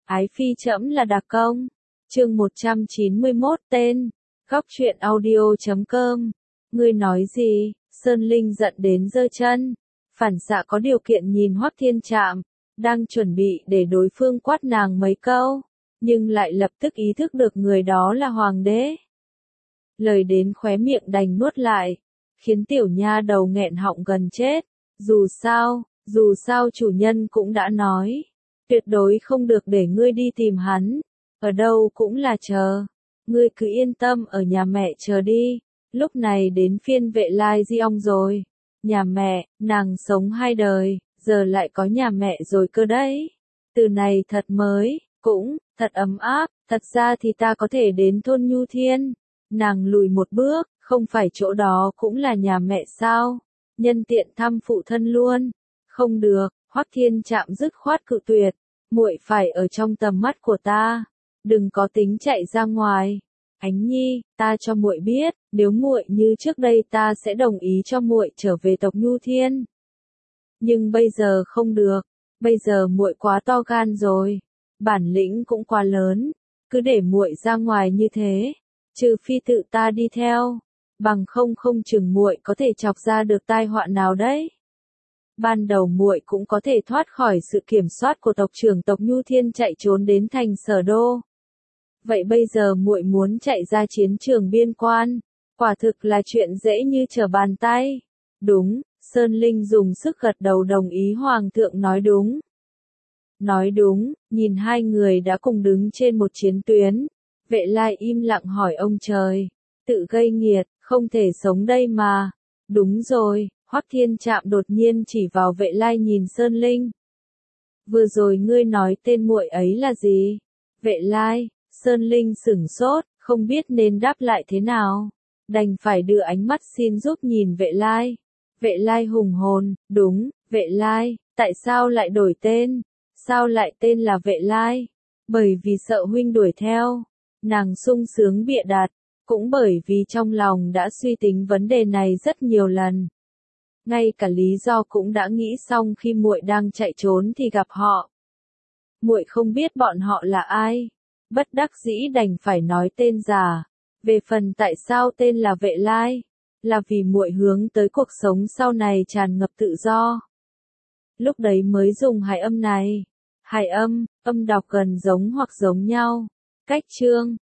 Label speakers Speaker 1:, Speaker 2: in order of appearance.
Speaker 1: Ái phi trẫm là đặc công. Chương 191 tên. Góc truyện audio.com. Ngươi nói gì? Sơn Linh giận đến giơ chân. Phản xạ có điều kiện nhìn Hoắc Thiên Trạm, đang chuẩn bị để đối phương quát nàng mấy câu, nhưng lại lập tức ý thức được người đó là hoàng đế. Lời đến khóe miệng đành nuốt lại, khiến tiểu nha đầu nghẹn họng gần chết. Dù sao chủ nhân cũng đã nói, tuyệt đối không được để ngươi đi tìm hắn, ở đâu cũng là chờ. Ngươi cứ yên tâm ở nhà mẹ chờ đi, lúc này đến phiên Vệ Lai Di Ong rồi. Nhà mẹ, nàng sống 2 đời, giờ lại có nhà mẹ rồi cơ đấy. Từ này thật mới, cũng, thật ấm áp, thật ra thì ta có thể đến thôn Nhu Thiên. Nàng lùi một bước, không phải chỗ đó cũng là nhà mẹ sao? Nhân tiện thăm phụ thân luôn. Không được, Hoắc Thiên Trạm dứt khoát cự tuyệt, muội phải ở trong tầm mắt của ta, đừng có tính chạy ra ngoài. Ánh Nhi, ta cho muội biết, nếu muội như trước đây ta sẽ đồng ý cho muội trở về tộc Nhu Thiên. Nhưng bây giờ không được, bây giờ muội quá to gan rồi, bản lĩnh cũng quá lớn, cứ để muội ra ngoài như thế, trừ phi tự ta đi theo, bằng không chừng muội có thể chọc ra được tai họa nào đấy. Ban đầu muội cũng có thể thoát khỏi sự kiểm soát của tộc trưởng tộc Nhu Thiên chạy trốn đến thành Sở Đô. Vậy bây giờ muội muốn chạy ra chiến trường biên quan, quả thực là chuyện dễ như trở bàn tay. Đúng, Sơn Linh dùng sức gật đầu đồng ý Hoàng thượng nói đúng. Nói đúng, nhìn hai người đã cùng đứng trên một chiến tuyến, Vệ Lai im lặng hỏi ông trời, tự gây nghiệt, không thể sống đây mà. Đúng rồi, Hoắc Thiên Trạm đột nhiên chỉ vào Vệ Lai nhìn Sơn Linh. Vừa rồi ngươi nói tên muội ấy là gì? Vệ Lai. Sơn Linh sửng sốt, không biết nên đáp lại thế nào, đành phải đưa ánh mắt xin giúp nhìn Vệ Lai. Vệ Lai hùng hồn, đúng, Vệ Lai, tại sao lại đổi tên? Sao lại tên là Vệ Lai? Bởi vì sợ huynh đuổi theo. Nàng sung sướng bịa đặt, cũng bởi vì trong lòng đã suy tính vấn đề này rất nhiều lần. Ngay cả lý do cũng đã nghĩ xong khi muội đang chạy trốn thì gặp họ. Muội không biết bọn họ là ai. Bất đắc dĩ đành phải nói tên giả. Về phần tại sao tên là Vệ Lai, là vì muội hướng tới cuộc sống sau này tràn ngập tự do. Lúc đấy mới dùng hài âm này. Hài âm, âm đọc gần giống hoặc giống nhau. Cách chương,